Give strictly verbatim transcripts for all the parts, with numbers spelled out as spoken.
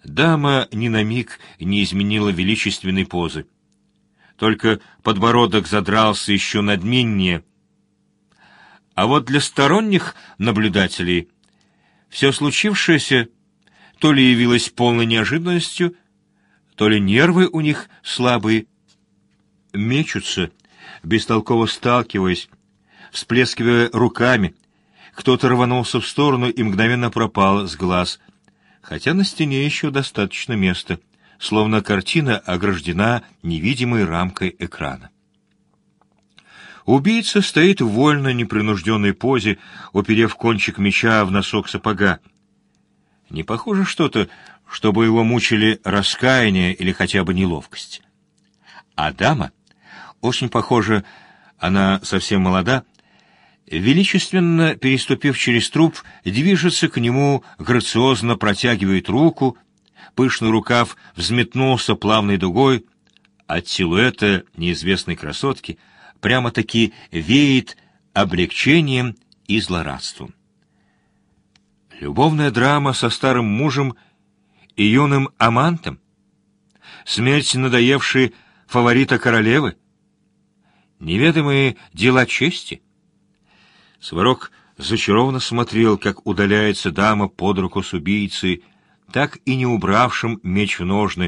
Дама ни на миг не изменила величественной позы. Только подбородок задрался еще надменнее. А вот для сторонних наблюдателей все случившееся то ли явилось полной неожиданностью, то ли нервы у них слабые, мечутся, бестолково сталкиваясь, всплескивая руками. Кто-то рванулся в сторону и мгновенно пропал с глаз, хотя на стене еще достаточно места, словно картина ограждена невидимой рамкой экрана. Убийца стоит в вольно непринужденной позе, уперев кончик меча в носок сапога. Не похоже что-то, чтобы его мучили раскаяние или хотя бы неловкость. А дама, очень похожа, она совсем молода, величественно переступив через труп, движется к нему, грациозно протягивает руку, пышный рукав взметнулся плавной дугой, от силуэта неизвестной красотки прямо-таки веет облегчением и злорадством. Любовная драма со старым мужем и юным амантом? Смерть надоевшей фаворита королевы? Неведомые дела чести? Сварог зачарованно смотрел, как удаляется дама под руку с убийцей, так и не убравшим меч в ножны.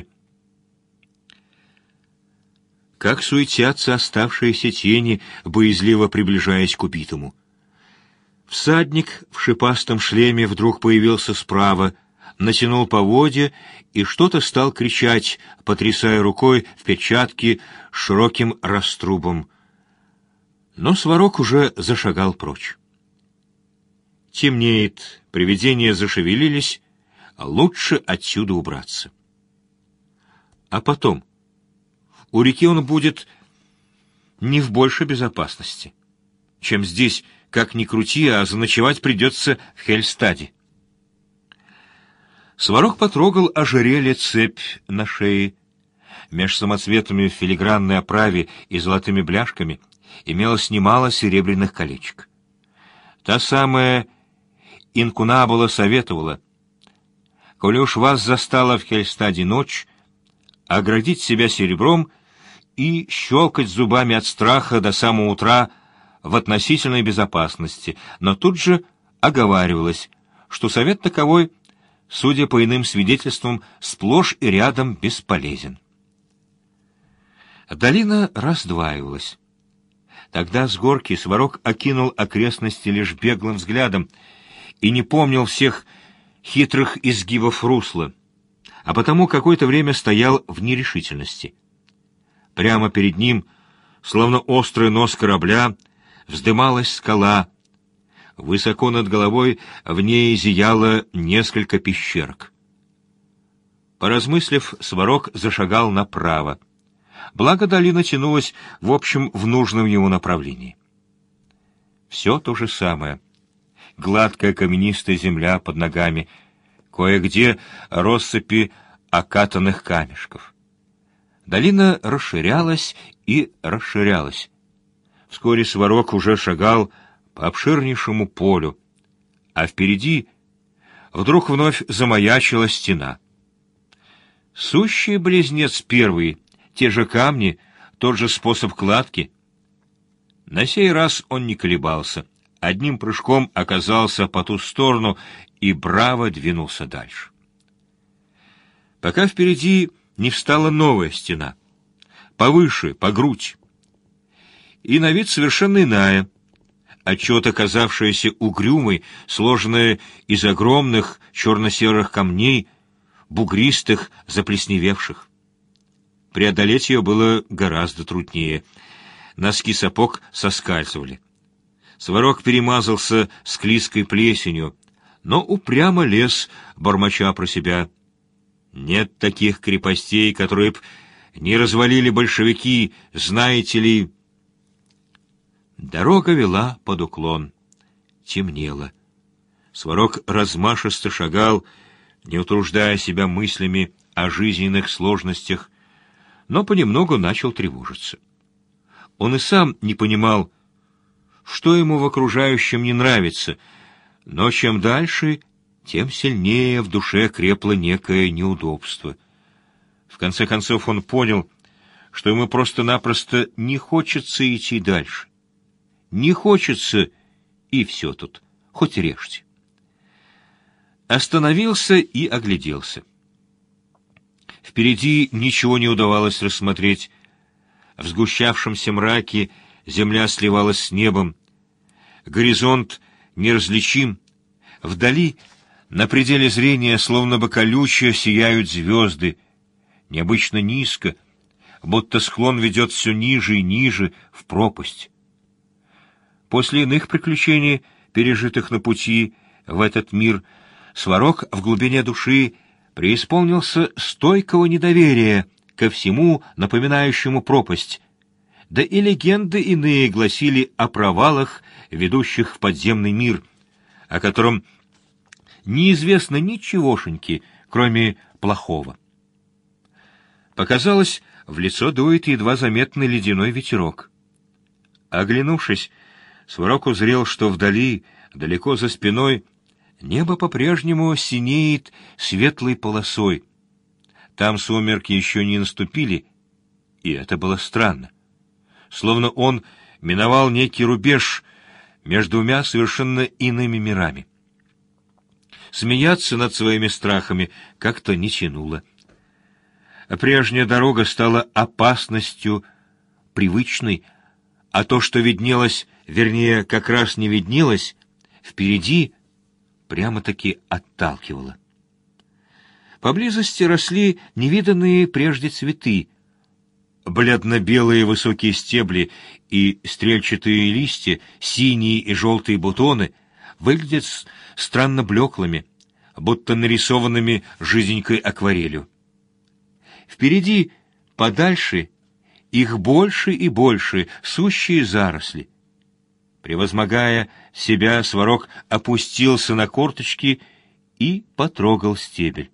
Как суетятся оставшиеся тени, боязливо приближаясь к убитому. Всадник в шипастом шлеме вдруг появился справа, натянул поводья и что-то стал кричать, потрясая рукой в перчатке с широким раструбом. Но Сварог уже зашагал прочь. Темнеет, привидения зашевелились, а лучше отсюда убраться. А потом? У реки он будет не в большей безопасности, чем здесь, как ни крути, а заночевать придется в Хельстаде. Сварог потрогал ожерелье цепь на шее. Меж самоцветами в филигранной оправе и золотыми бляшками имелось немало серебряных колечек. Та самая инкунабула советовала: коли уж вас застала в Хельстаде ночь, оградить себя серебром и щелкать зубами от страха до самого утра в относительной безопасности, но тут же оговаривалось, что совет таковой, судя по иным свидетельствам, сплошь и рядом бесполезен. Долина раздваивалась. Тогда с горки Сварог окинул окрестности лишь беглым взглядом и не помнил всех хитрых изгибов русла, а потому какое-то время стоял в нерешительности. Прямо перед ним, словно острый нос корабля, вздымалась скала. Высоко над головой в ней зияло несколько пещерок. Поразмыслив, Сварог зашагал направо. Благо долина тянулась, в общем, в нужном ему направлении. Все то же самое. Гладкая каменистая земля под ногами, кое-где россыпи окатанных камешков. Долина расширялась и расширялась. Вскоре Сварог уже шагал по обширнейшему полю, а впереди вдруг вновь замаячила стена. Сущий близнец первый, те же камни, тот же способ кладки. На сей раз он не колебался, одним прыжком оказался по ту сторону и браво двинулся дальше. Пока впереди не встала новая стена, повыше, по грудь, и на вид совершенно иная, отчет оказавшаяся угрюмой, сложенная из огромных черно-серых камней, бугристых, заплесневевших. Преодолеть ее было гораздо труднее. Носки сапог соскальзывали. Сварог перемазался склизкой плесенью, но упрямо лез, бормоча про себя. Нет таких крепостей, которые б не развалили большевики, знаете ли. Дорога вела под уклон. Темнело. Сварог размашисто шагал, не утруждая себя мыслями о жизненных сложностях, но понемногу начал тревожиться. Он и сам не понимал, что ему в окружающем не нравится, но чем дальше, тем сильнее в душе крепло некое неудобство. В конце концов он понял, что ему просто-напросто не хочется идти дальше. Не хочется, и все тут, хоть режьте. Остановился и огляделся. Впереди ничего не удавалось рассмотреть. В сгущавшемся мраке земля сливалась с небом. Горизонт неразличим. Вдали, на пределе зрения, словно бы колючие, сияют звезды. Необычно низко, будто склон ведет все ниже и ниже в пропасть. После иных приключений, пережитых на пути в этот мир, Сварог в глубине души преисполнился стойкого недоверия ко всему, напоминающему пропасть. Да и легенды иные гласили о провалах, ведущих в подземный мир, о котором неизвестно ничегошеньки, кроме плохого. Показалось, в лицо дует едва заметный ледяной ветерок. Оглянувшись, Сварог узрел, что вдали, далеко за спиной, небо по-прежнему синеет светлой полосой. Там сумерки еще не наступили, и это было странно. Словно он миновал некий рубеж между двумя совершенно иными мирами. Смеяться над своими страхами как-то не тянуло. А прежняя дорога стала опасностью привычной, а то, что виднелось, вернее, как раз не виднелось, впереди прямо-таки отталкивало. Поблизости росли невиданные прежде цветы. Бледно-белые высокие стебли и стрельчатые листья, синие и желтые бутоны выглядят странно блеклыми, будто нарисованными жизненькой акварелью. Впереди, подальше, их больше и больше, сущие заросли. Превозмогая себя, Сварог опустился на корточки и потрогал стебель.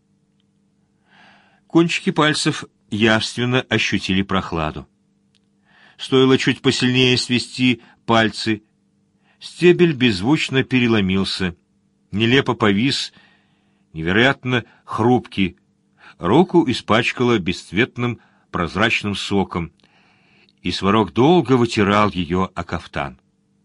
Кончики пальцев явственно ощутили прохладу. Стоило чуть посильнее свести пальцы. Стебель беззвучно переломился, нелепо повис, невероятно хрупкий. Руку испачкало бесцветным прозрачным соком, и Сварог долго вытирал ее о кафтан.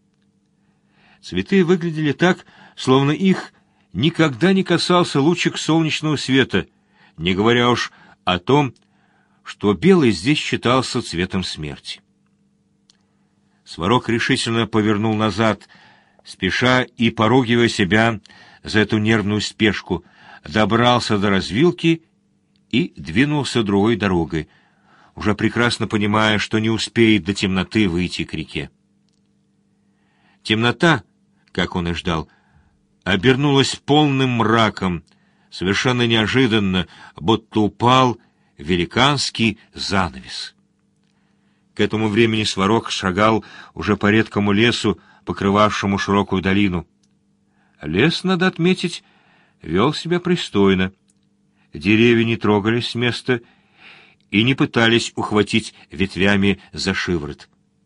Цветы выглядели так, словно их никогда не касался лучик солнечного света, не говоря уж о том, что белый здесь считался цветом смерти. Сварог решительно повернул назад, спеша и поругивая себя за эту нервную спешку, добрался до развилки и двинулся другой дорогой, уже прекрасно понимая, что не успеет до темноты выйти к реке. Темнота, как он и ждал, обернулась полным мраком, совершенно неожиданно, будто упал великанский занавес. К этому времени Сварог шагал уже по редкому лесу, покрывавшему широкую долину. Лес, надо отметить, вел себя пристойно. Деревья не трогались с места и не пытались ухватить ветвями за шиворот.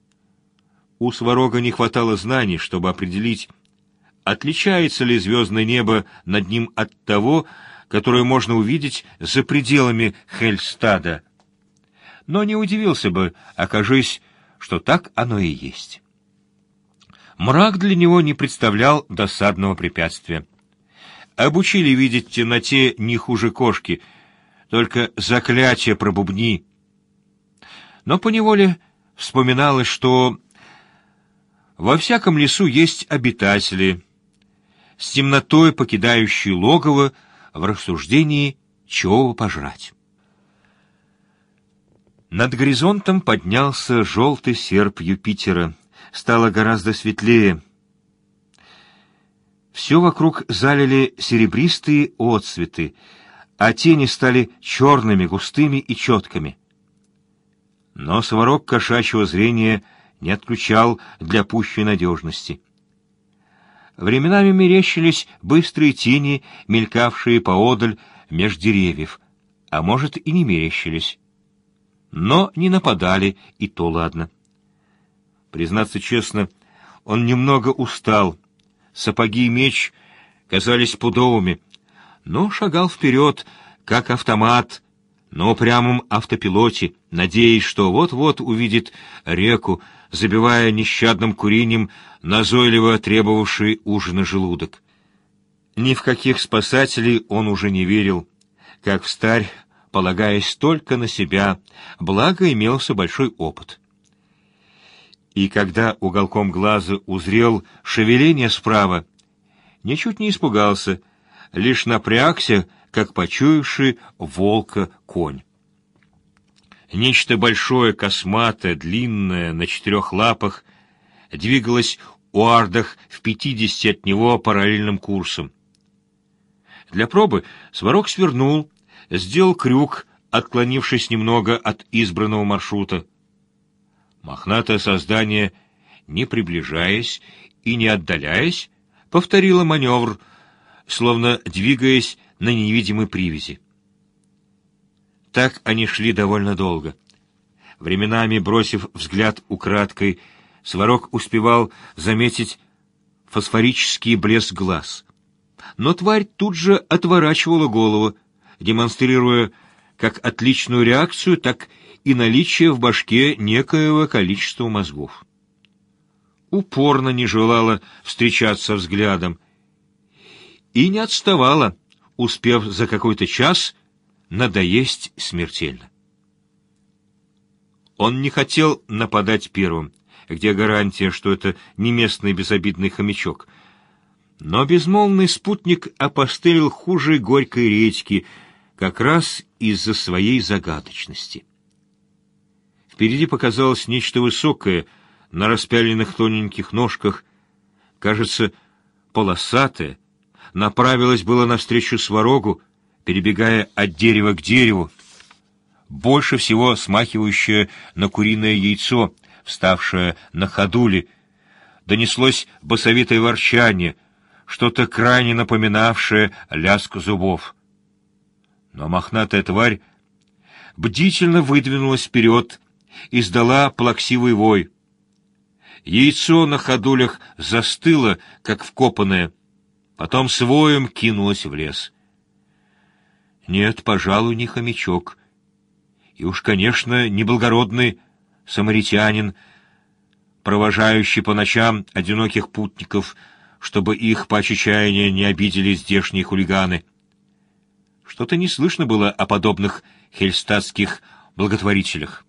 У Сварога не хватало знаний, чтобы определить, отличается ли звездное небо над ним от того, которое можно увидеть за пределами Хельстада. Но не удивился бы, окажись, что так оно и есть. Мрак для него не представлял досадного препятствия. Обучили видеть в темноте не хуже кошки, только заклятие пробубни. Но поневоле вспоминалось, что во всяком лесу есть обитатели, с темнотой покидающие логово в рассуждении, чего пожрать. Над горизонтом поднялся желтый серп Юпитера. Стало гораздо светлее. Все вокруг залили серебристые отсветы, а тени стали черными, густыми и четкими. Но Сварог кошачьего зрения не отключал для пущей надежности. Временами мерещились быстрые тени, мелькавшие поодаль меж деревьев, а может и не мерещились. Но не нападали, и то ладно. Признаться честно, он немного устал. Сапоги и меч казались пудовыми, но шагал вперед, как автомат, на упрямом автопилоте, надеясь, что вот-вот увидит реку, забивая нещадным курением назойливо требовавший ужина желудок. Ни в каких спасателей он уже не верил, как встарь, полагаясь только на себя, благо имелся большой опыт. И когда уголком глаза узрел шевеление справа, ничуть не испугался, лишь напрягся, как почуявший волка конь. Нечто большое, косматое, длинное, на четырех лапах, двигалось у ардах в пятидесяти от него параллельным курсом. Для пробы Сварог свернул, сделал крюк, отклонившись немного от избранного маршрута. Мохнатое создание, не приближаясь и не отдаляясь, повторило маневр, словно двигаясь на невидимой привязи. Так они шли довольно долго. Временами, бросив взгляд украдкой, Сварог успевал заметить фосфорический блеск глаз. Но тварь тут же отворачивала голову, демонстрируя как отличную реакцию, так и наличие в башке некоего количества мозгов. Упорно не желала встречаться взглядом и не отставала, успев за какой-то час надоесть смертельно. Он не хотел нападать первым, где гарантия, что это не местный безобидный хомячок, но безмолвный спутник опостылил хуже горькой редьки как раз из-за своей загадочности. Впереди показалось нечто высокое, на распяленных тоненьких ножках, кажется, полосатое, направилось было навстречу Сварогу, перебегая от дерева к дереву, больше всего смахивающее на куриное яйцо, вставшее на ходуле. Донеслось басовитое ворчание, что-то крайне напоминавшее лязг зубов. Но мохнатая тварь бдительно выдвинулась вперед, издала плаксивый вой. Яйцо на ходулях застыло, как вкопанное, потом с воем кинулось в лес. Нет, пожалуй, не хомячок. И уж, конечно, не благородный самаритянин, провожающий по ночам одиноких путников, чтобы их по чаяния не обидели здешние хулиганы. Что-то не слышно было о подобных хельстатских благотворителях.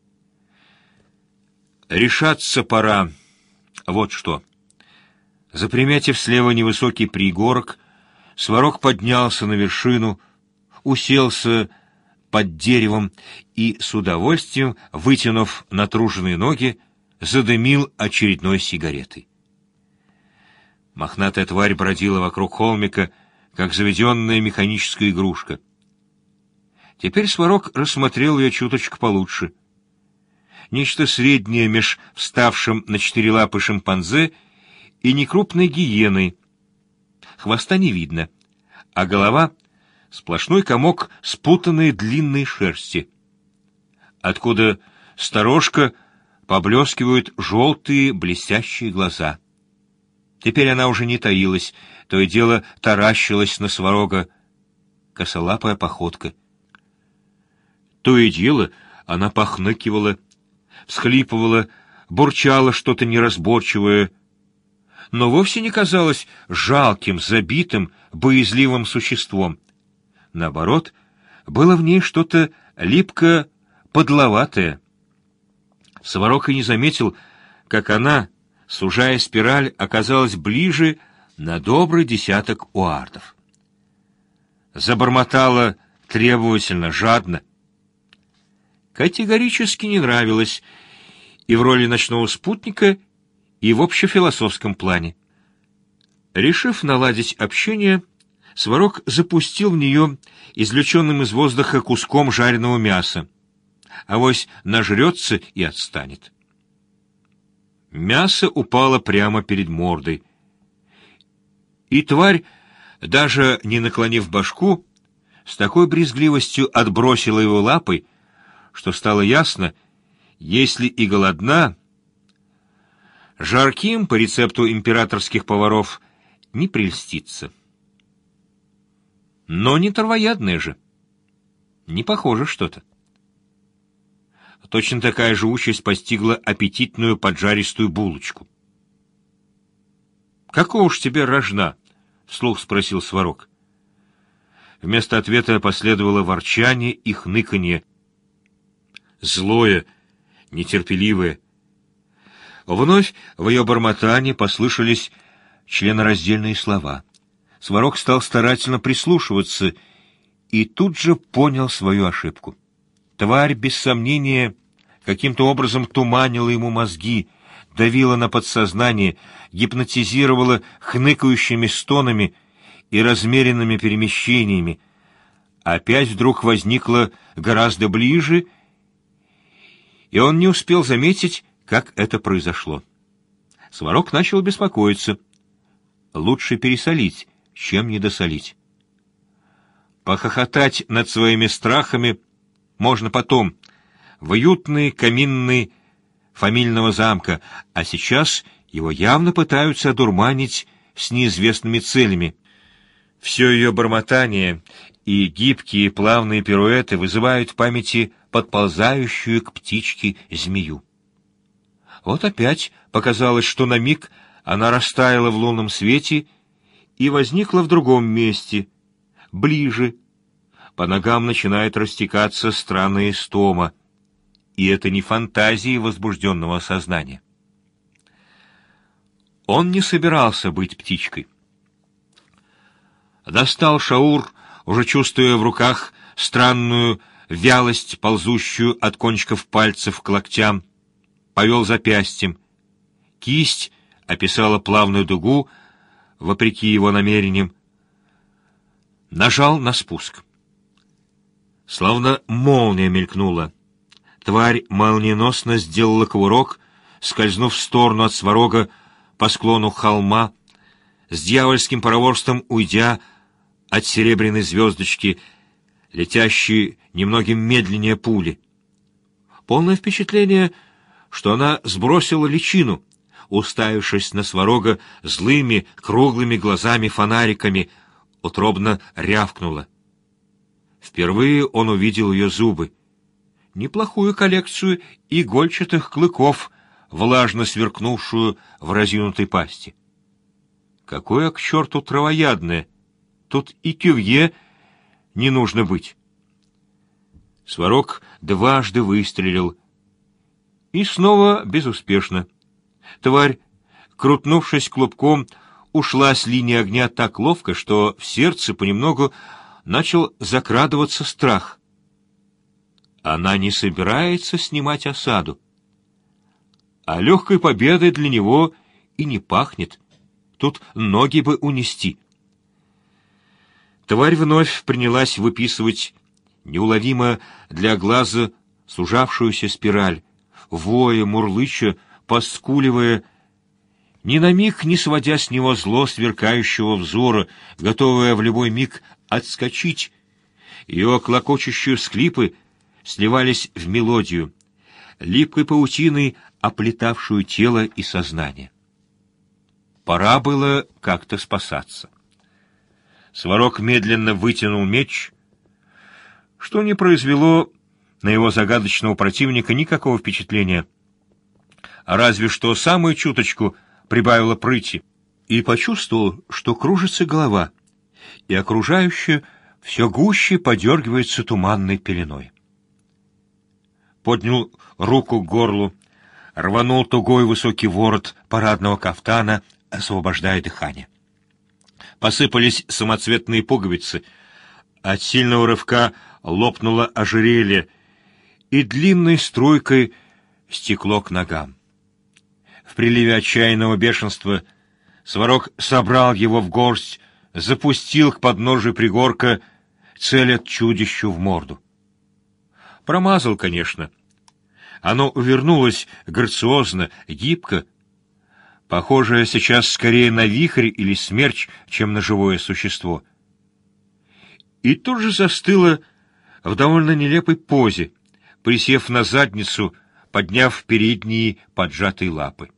Решаться пора. Вот что. Заприметив слева невысокий пригорок, Сварог поднялся на вершину, уселся под деревом и, с удовольствием, вытянув натруженные ноги, задымил очередной сигаретой. Мохнатая тварь бродила вокруг холмика, как заведенная механическая игрушка. Теперь Сварог рассмотрел ее чуточку получше. Нечто среднее меж вставшим на четыре лапы шимпанзе и некрупной гиеной. Хвоста не видно, а голова — сплошной комок спутанной длинной шерсти, откуда сторожка поблескивают желтые блестящие глаза. Теперь она уже не таилась, то и дело таращилась на Сварога, косолапая походка. То и дело она похныкивала, всхлипывала, бурчала что-то неразборчивое, но вовсе не казалась жалким, забитым, боязливым существом. Наоборот, было в ней что-то липко-подловатое. Сварог и не заметил, как она, сужая спираль, оказалась ближе на добрый десяток уардов. Забормотала требовательно, жадно. Категорически не нравилось и в роли ночного спутника, и в общефилософском плане. Решив наладить общение, Сварог запустил в нее извлеченным из воздуха куском жареного мяса. Авось нажрется и отстанет. Мясо упало прямо перед мордой. И тварь, даже не наклонив башку, с такой брезгливостью отбросила его лапой, что стало ясно, если и голодна, жарким по рецепту императорских поваров не прельстится. Но не травоядное же. Не похоже что-то. Точно такая же участь постигла аппетитную поджаристую булочку. «Какого уж тебе рожна?» — вслух спросил Сварог. Вместо ответа последовало ворчание и хныканье. Злое, нетерпеливое. Вновь в ее бормотании послышались членораздельные слова. Сварог стал старательно прислушиваться и тут же понял свою ошибку. Тварь, без сомнения, каким-то образом туманила ему мозги, давила на подсознание, гипнотизировала хныкающими стонами и размеренными перемещениями. Опять вдруг возникла гораздо ближе, и он не успел заметить, как это произошло. Сварог начал беспокоиться. Лучше пересолить, чем недосолить. Похохотать над своими страхами можно потом, в уютной каминной фамильного замка, а сейчас его явно пытаются одурманить с неизвестными целями. Все ее бормотание и гибкие плавные пируэты вызывают в памяти подползающую к птичке змею. Вот опять показалось, что на миг она растаяла в лунном свете и возникла в другом месте, ближе. По ногам начинает растекаться странная истома, и это не фантазии возбужденного сознания. Он не собирался быть птичкой. Достал шаур, уже чувствуя в руках странную вялость, ползущую от кончиков пальцев к локтям, повел запястьем. Кисть описала плавную дугу, вопреки его намерениям. Нажал на спуск. Словно молния мелькнула. Тварь молниеносно сделала кувырок, скользнув в сторону от Сварога по склону холма, с дьявольским проворством уйдя от серебряной звездочки, летящей немногим медленнее пули. Полное впечатление, что она сбросила личину, уставившись на Сварога злыми круглыми глазами-фонариками, утробно рявкнула. Впервые он увидел ее зубы. Неплохую коллекцию игольчатых клыков, влажно сверкнувшую в разинутой пасти. Какое к черту травоядное! Тут и кювье не нужно быть. Сварог дважды выстрелил. И снова безуспешно. Тварь, крутнувшись клубком, ушла с линии огня так ловко, что в сердце понемногу начал закрадываться страх. Она не собирается снимать осаду. А легкой победой для него и не пахнет. Тут ноги бы унести. Тварь вновь принялась выписывать неуловимо для глаза сужавшуюся спираль, воя, мурлыча, поскуливая, ни на миг не сводя с него зло сверкающего взора, готовая в любой миг отскочить. Ее клокочущие всхлипы сливались в мелодию, липкой паутиной оплетавшую тело и сознание. Пора было как-то спасаться. Сварог медленно вытянул меч, что не произвело на его загадочного противника никакого впечатления, а разве что самую чуточку прибавило прыти, и почувствовал, что кружится голова, и окружающее все гуще подергивается туманной пеленой. Поднял руку к горлу, рванул тугой высокий ворот парадного кафтана, освобождая дыхание. Посыпались самоцветные пуговицы, от сильного рывка лопнуло ожерелье, и длинной струйкой стекло к ногам. В приливе отчаянного бешенства Сварог собрал его в горсть, запустил к подножию пригорка, целя чудищу в морду. Промазал, конечно. Оно увернулось грациозно, гибко, похожее сейчас скорее на вихрь или смерч, чем на живое существо. И тут же застыло в довольно нелепой позе, присев на задницу, подняв передние поджатые лапы.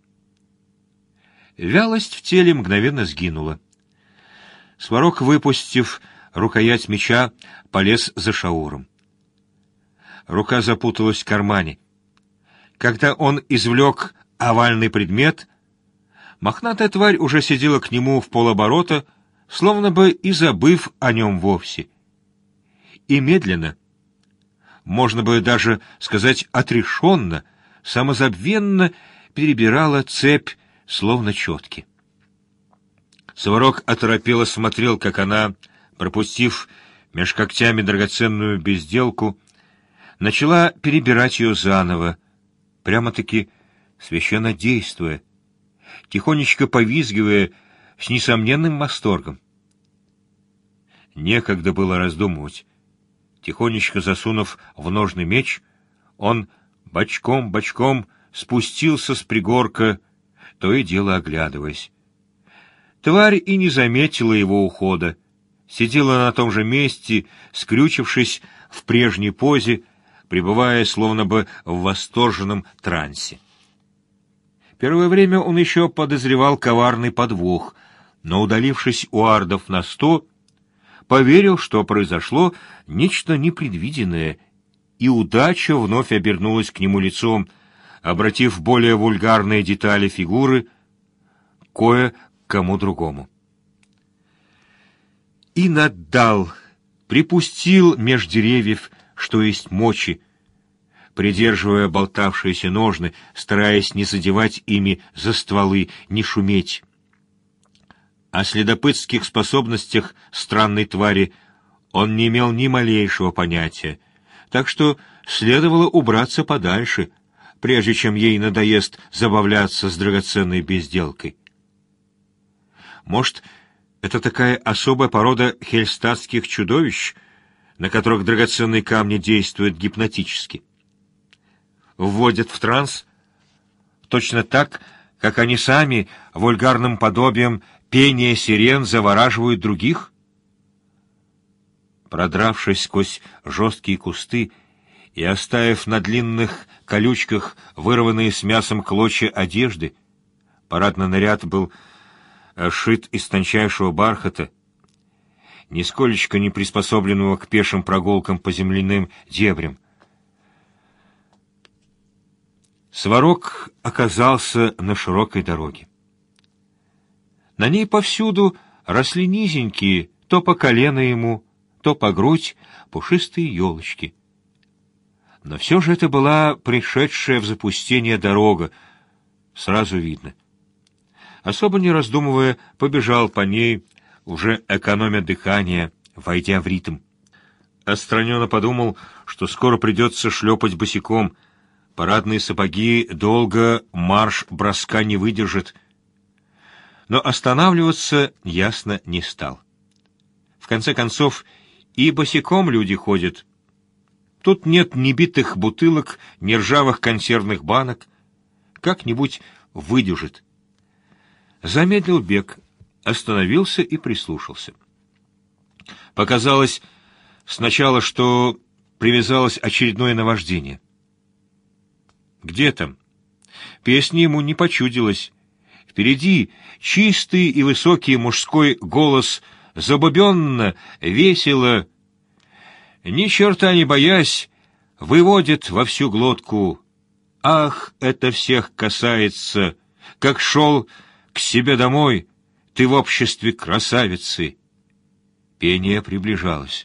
Вялость в теле мгновенно сгинула. Сварог, выпустив рукоять меча, полез за Шауром. Рука запуталась в кармане. Когда он извлек овальный предмет, мохнатая тварь уже сидела к нему в полоборота, словно бы и забыв о нем вовсе. И медленно, можно бы даже сказать отрешенно, самозабвенно перебирала цепь, словно четки. Сварог оторопело смотрел, как она, пропустив меж когтями драгоценную безделку, начала перебирать ее заново, прямо-таки священно действуя, тихонечко повизгивая с несомненным восторгом. Некогда было раздумывать. Тихонечко засунув в ножны меч, он бочком-бочком спустился с пригорка, то и дело оглядываясь. Тварь и не заметила его ухода, сидела на том же месте, скрючившись в прежней позе, пребывая словно бы в восторженном трансе. Первое время он еще подозревал коварный подвох, но, удалившись у ардов на сто, поверил, что произошло нечто непредвиденное, и удача вновь обернулась к нему лицом, обратив более вульгарные детали фигуры кое кому другому. И наддал, припустил меж деревьев, что есть мочи, придерживая болтавшиеся ножны, стараясь не задевать ими за стволы, не шуметь. О следопытских способностях странной твари он не имел ни малейшего понятия, так что следовало убраться подальше, прежде чем ей надоест забавляться с драгоценной безделкой. Может, это такая особая порода хельстатских чудовищ, на которых драгоценные камни действуют гипнотически? Вводят в транс точно так, как они сами вульгарным подобием пения сирен завораживают других? Продравшись сквозь жесткие кусты и оставив на длинных колючках вырванные с мясом клочья одежды, парадный наряд был сшит из тончайшего бархата, нисколечко не приспособленного к пешим прогулкам по земляным дебрям. Сварог оказался на широкой дороге. На ней повсюду росли низенькие, то по колено ему, то по грудь, пушистые елочки. Но все же это была пришедшая в запустение дорога, сразу видно. Особо не раздумывая, побежал по ней, уже экономя дыхание, войдя в ритм. Отстраненно подумал, что скоро придется шлепать босиком. Парадные сапоги долго марш-броска не выдержат. Но останавливаться, ясно, не стал. В конце концов, и босиком люди ходят. Тут нет ни битых бутылок, ни ржавых консервных банок. Как-нибудь выдержит. Замедлил бег, остановился и прислушался. Показалось сначала, что привязалось очередное наваждение. Где там? Песня ему не почудилась. Впереди чистый и высокий мужской голос забубенно, весело, ни черта не боясь, выводит во всю глотку: «Ах, это всех касается! Как шел к себе домой, ты в обществе красавицы!» Пение приближалось.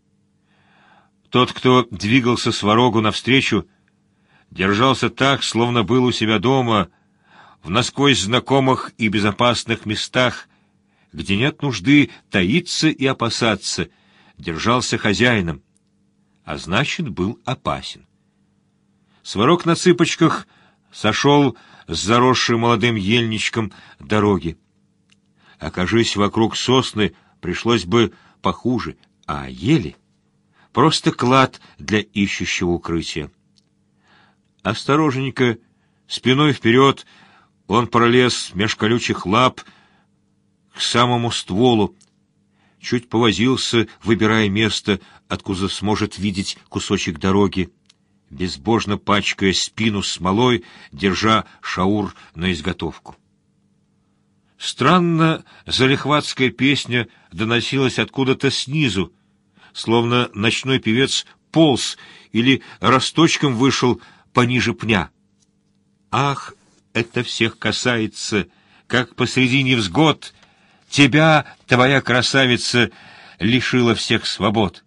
Тот, кто двигался Сварогу навстречу, держался так, словно был у себя дома, в насквозь знакомых и безопасных местах, где нет нужды таиться и опасаться, держался хозяином, а значит, был опасен. Сварог на цыпочках сошел с заросшим молодым ельничком дороги. Окажись вокруг сосны, пришлось бы похуже, а ели — просто клад для ищущего укрытия. Осторожненько, спиной вперед, он пролез меж колючих лап к самому стволу, чуть повозился, выбирая место, откуда сможет видеть кусочек дороги, безбожно пачкая спину смолой, держа Шаур на изготовку. Странно, залихватская песня доносилось откуда-то снизу, словно ночной певец полз или росточком вышел пониже пня. Ах, это всех касается, как посреди невзгод тебя, твоя красавица, лишила всех свобод.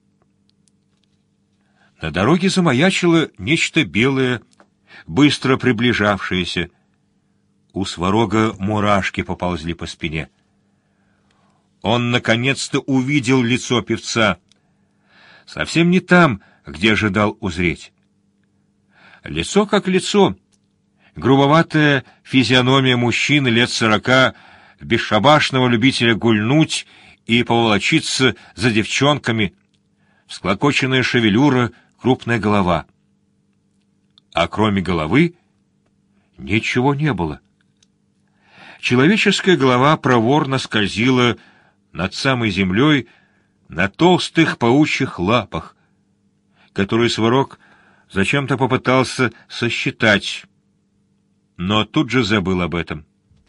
На дороге замаячило нечто белое, быстро приближавшееся. У Сварога мурашки поползли по спине. Он наконец-то увидел лицо певца, совсем не там, где ожидал узреть. Лицо как лицо, грубоватая физиономия мужчины лет сорока, бесшабашного любителя гульнуть и поволочиться за девчонками, всклокоченная шевелюра, крупная голова. А кроме головы ничего не было. Человеческая голова проворно скользила над самой землей на толстых паучьих лапах, которые Сварог зачем-то попытался сосчитать, но тут же забыл об этом.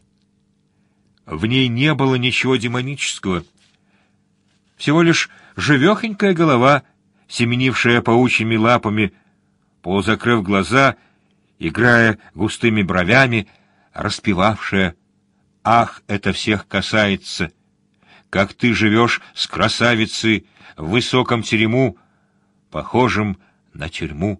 В ней не было ничего демонического, всего лишь живехонькая голова, семенившая паучьими лапами, полузакрыв глаза, играя густыми бровями, распевавшая: «Ах, это всех касается! Как ты живешь с красавицей в высоком терему, похожем на тюрьму!»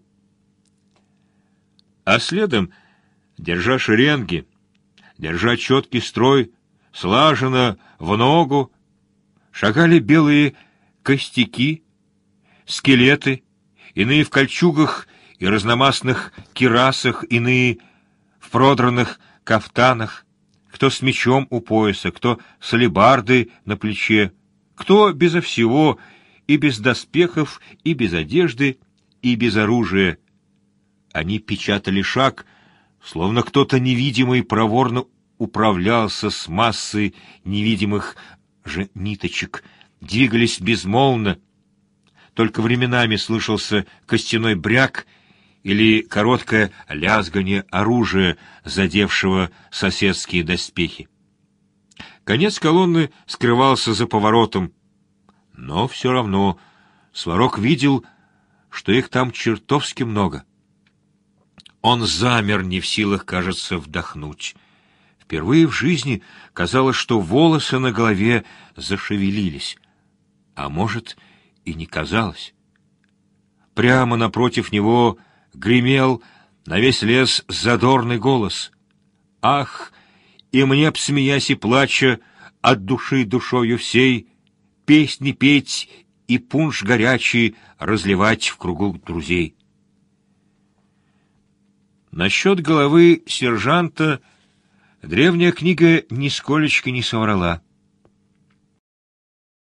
А следом, держа шеренги, держа четкий строй, слаженно в ногу, шагали белые костяки, скелеты, иные в кольчугах и разномастных кирасах, иные в продранных кафтанах, кто с мечом у пояса, кто с алебардой на плече, кто безо всего, и без доспехов, и без одежды, и без оружия. Они печатали шаг, словно кто-то невидимый проворно управлялся с массой невидимых же ниточек, двигались безмолвно, только временами слышался костяной бряк или короткое лязганье оружия, задевшего соседские доспехи. Конец колонны скрывался за поворотом, но все равно Сварог видел, что их там чертовски много. Он замер, не в силах, кажется, вдохнуть. Впервые в жизни казалось, что волосы на голове зашевелились. А может, и не казалось. Прямо напротив него гремел на весь лес задорный голос. «Ах, и мне б, смеясь и плача, от души душою всей, песни петь и пунш горячий разливать в кругу друзей». Насчет головы сержанта древняя книга нисколечко не соврала.